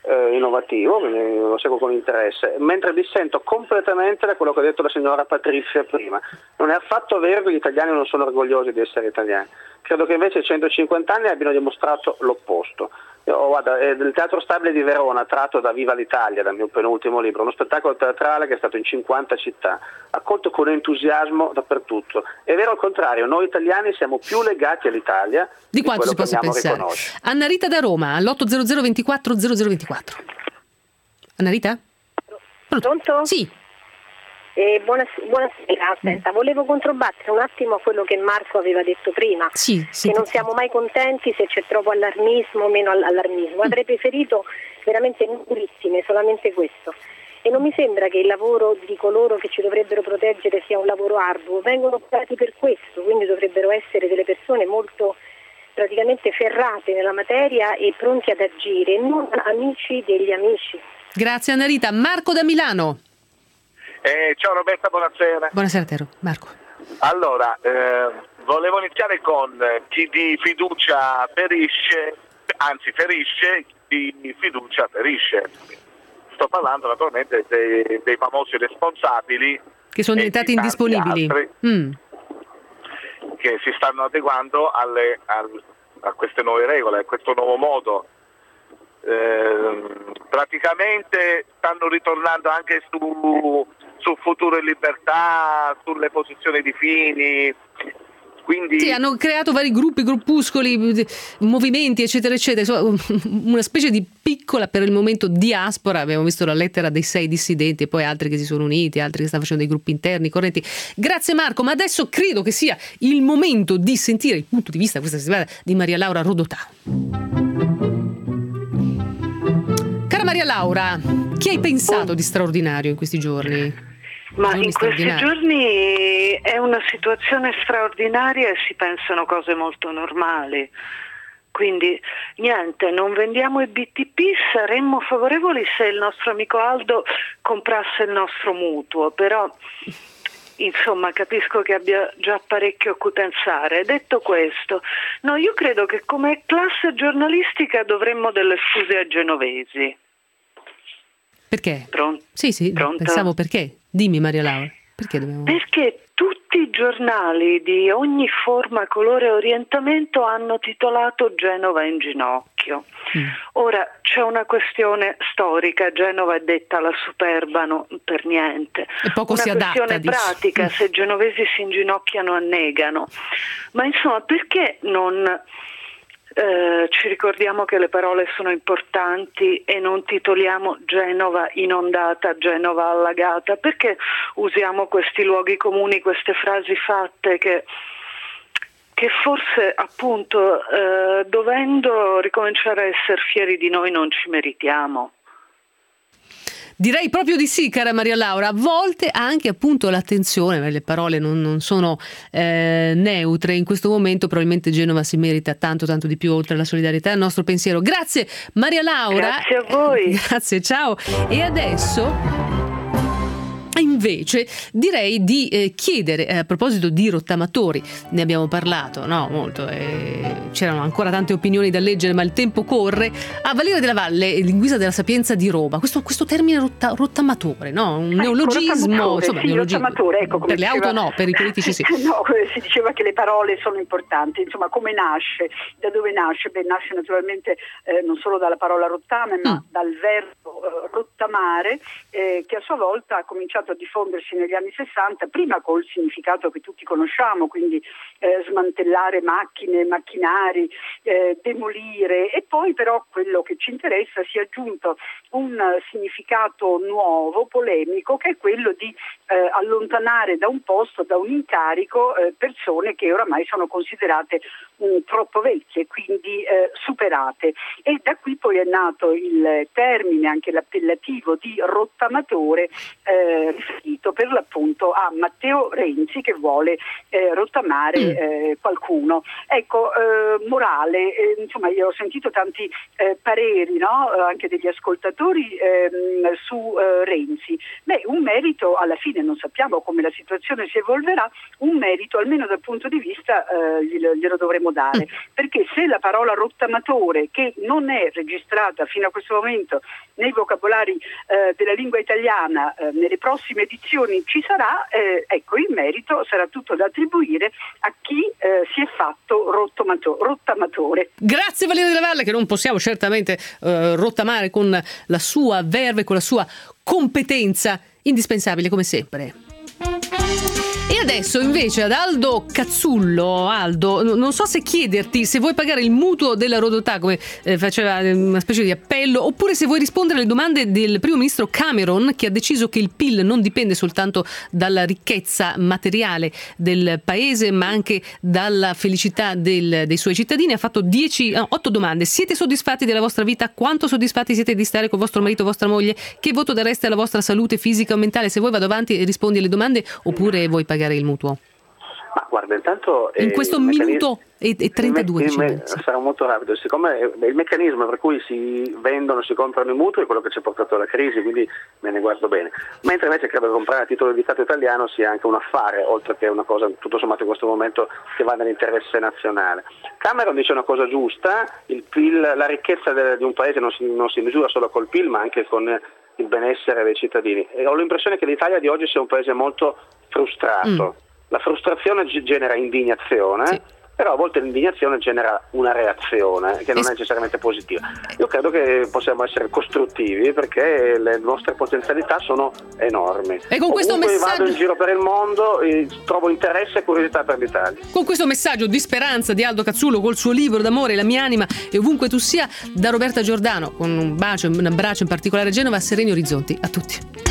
eh, innovativo, quindi lo seguo con interesse, mentre dissento completamente da quello che ha detto la signora Patrizia prima. Non è affatto vero che gli italiani non sono orgogliosi di essere italiani. Credo che invece i centocinquanta anni abbiano dimostrato l'opposto. Io, guarda, è del Teatro Stabile di Verona, tratto da Viva l'Italia, dal mio penultimo libro, uno spettacolo teatrale che è stato in cinquanta città, accolto con entusiasmo dappertutto. È vero al contrario, noi italiani siamo più legati all'Italia di quanto si possa pensare. Anna Rita da Roma, all'otto zero zero ventiquattro zero zero ventiquattro. Anna Rita? Pronto? Sì. Eh, buonasera, buonasera. Aspetta, volevo controbattere un attimo a quello che Marco aveva detto prima, sì, sì, che non siamo mai contenti se c'è troppo allarmismo o meno allarmismo. Avrei preferito veramente purissime, solamente questo. E non mi sembra che il lavoro di coloro che ci dovrebbero proteggere sia un lavoro arduo. Vengono pagati per questo, quindi dovrebbero essere delle persone molto praticamente ferrate nella materia e pronti ad agire, non amici degli amici. Grazie Anna Rita. Marco da Milano. Eh, ciao Roberta, buonasera. Buonasera Tero, Marco. Allora, eh, volevo iniziare con chi di fiducia perisce, anzi ferisce, chi di fiducia perisce. Sto parlando naturalmente dei, dei famosi responsabili che sono diventati indisponibili, mm. che si stanno adeguando alle, al, a queste nuove regole, a questo nuovo modo. Eh, praticamente stanno ritornando anche su, su Futuro e Libertà, sulle posizioni di Fini, quindi sì, hanno creato vari gruppi, gruppuscoli, movimenti eccetera eccetera, una specie di piccola per il momento diaspora. Abbiamo visto la lettera dei sei dissidenti e poi altri che si sono uniti, altri che stanno facendo dei gruppi interni, correnti. Grazie Marco, ma adesso credo che sia il momento di sentire il punto di vista questa settimana di Maria Laura Rodotà. Maria Laura, chi hai pensato di straordinario in questi giorni? Ma in questi giorni è una situazione straordinaria e si pensano cose molto normali. Quindi niente, non vendiamo i B T P, saremmo favorevoli se il nostro amico Aldo comprasse il nostro mutuo, però insomma capisco che abbia già parecchio a cui pensare. Detto questo, no, io credo che come classe giornalistica dovremmo delle scuse ai genovesi. Perché? Pronto? Sì, sì, Pronto? Pensavo perché. Dimmi Maria Laura, perché dobbiamo... Perché tutti i giornali di ogni forma, colore e orientamento hanno titolato Genova in ginocchio. Mm. Ora c'è una questione storica, Genova è detta la superba, no, per niente. E poco una si adatta, questione dici. pratica, se i genovesi si inginocchiano annegano. Ma insomma, perché non... Eh, ci ricordiamo che le parole sono importanti e non titoliamo Genova inondata, Genova allagata? Perché usiamo questi luoghi comuni, queste frasi fatte che, che forse appunto eh, dovendo ricominciare a essere fieri di noi non ci meritiamo? Direi proprio di sì, cara Maria Laura. A volte anche appunto l'attenzione, le parole non, non sono eh, neutre. In questo momento probabilmente Genova si merita tanto tanto di più, oltre alla solidarietà e al nostro pensiero. Grazie Maria Laura. Grazie a voi. Grazie, ciao. E adesso... Invece direi di eh, chiedere, eh, a proposito di rottamatori, ne abbiamo parlato, no? Molto, eh, c'erano ancora tante opinioni da leggere, ma il tempo corre, a Valeria Della Valle, linguista della Sapienza di Roma. Questo, questo termine rotta, rottamatore, no? Un ecco, neologismo, insomma, sì, neologismo. Ecco, per le diceva... auto no, per i politici sì. No, si diceva che le parole sono importanti, insomma, come nasce, da dove nasce? Beh, nasce naturalmente eh, non solo dalla parola rottame, ma mm. dal verbo eh, rottamare, eh, che a sua volta ha cominciato a diffondersi negli anni sessanta, prima col significato che tutti conosciamo, quindi eh, smantellare macchine, macchinari, eh, demolire, e poi però quello che ci interessa si è aggiunto un uh, significato nuovo, polemico, che è quello di eh, allontanare da un posto, da un incarico, eh, persone che oramai sono considerate mh, troppo vecchie, quindi eh, superate. E da qui poi è nato il termine, anche l'appellativo di rottamatore, eh, riferito per l'appunto a Matteo Renzi che vuole eh, rottamare mm. eh, qualcuno. Ecco, eh, morale, eh, insomma io ho sentito tanti eh, pareri, no? Anche degli ascoltatori ehm, su eh, Renzi. Beh, un merito, alla fine non sappiamo come la situazione si evolverà, un merito almeno dal punto di vista eh, glielo, glielo dovremo dare, mm. perché se la parola rottamatore, che non è registrata fino a questo momento nei vocabolari eh, della lingua italiana, eh, nelle prossime edizioni ci sarà, eh, ecco, il merito sarà tutto da attribuire a chi eh, si è fatto rottamato- rottamatore. Grazie Valeria Della Valle, che non possiamo certamente eh, rottamare con la sua verve, con la sua competenza indispensabile come sempre. E adesso invece ad Aldo Cazzullo. Aldo, non so se chiederti se vuoi pagare il mutuo della Rodotà, come eh, faceva una specie di appello, oppure se vuoi rispondere alle domande del primo ministro Cameron, che ha deciso che il P I L non dipende soltanto dalla ricchezza materiale del paese, ma anche dalla felicità del, dei suoi cittadini. Ha fatto dieci, no, otto domande. Siete soddisfatti della vostra vita? Quanto soddisfatti siete di stare con vostro marito o vostra moglie? Che voto dareste alla vostra salute fisica o mentale? Se vuoi vado avanti e rispondi alle domande, oppure vuoi pagare il mutuo? Ma guarda, intanto in questo minuto e, e trentadue il me- il me- sarà molto rapido. Siccome il meccanismo per cui si vendono, si comprano i mutui è quello che ci ha portato alla crisi, quindi me ne guardo bene. Mentre invece credo che comprare a titolo di Stato italiano sia anche un affare, oltre che una cosa tutto sommato in questo momento che va nell'interesse nazionale. Cameron dice una cosa giusta: il P I L, la ricchezza de- di un paese non si, non si misura solo col P I L, ma anche con il benessere dei cittadini. E ho l'impressione che l'Italia di oggi sia un paese molto frustrato. Mm. La frustrazione genera indignazione, sì. Però a volte l'indignazione genera una reazione che non è necessariamente positiva. Io credo che possiamo essere costruttivi perché le nostre potenzialità sono enormi. E con questo Ovunque messaggio... vado in giro per il mondo eh, trovo interesse e curiosità per l'Italia. Con questo messaggio di speranza di Aldo Cazzullo col suo libro d'amore La mia anima e ovunque tu sia, da Roberta Giordano, con un bacio, un abbraccio in particolare a Genova, sereni orizzonti a tutti.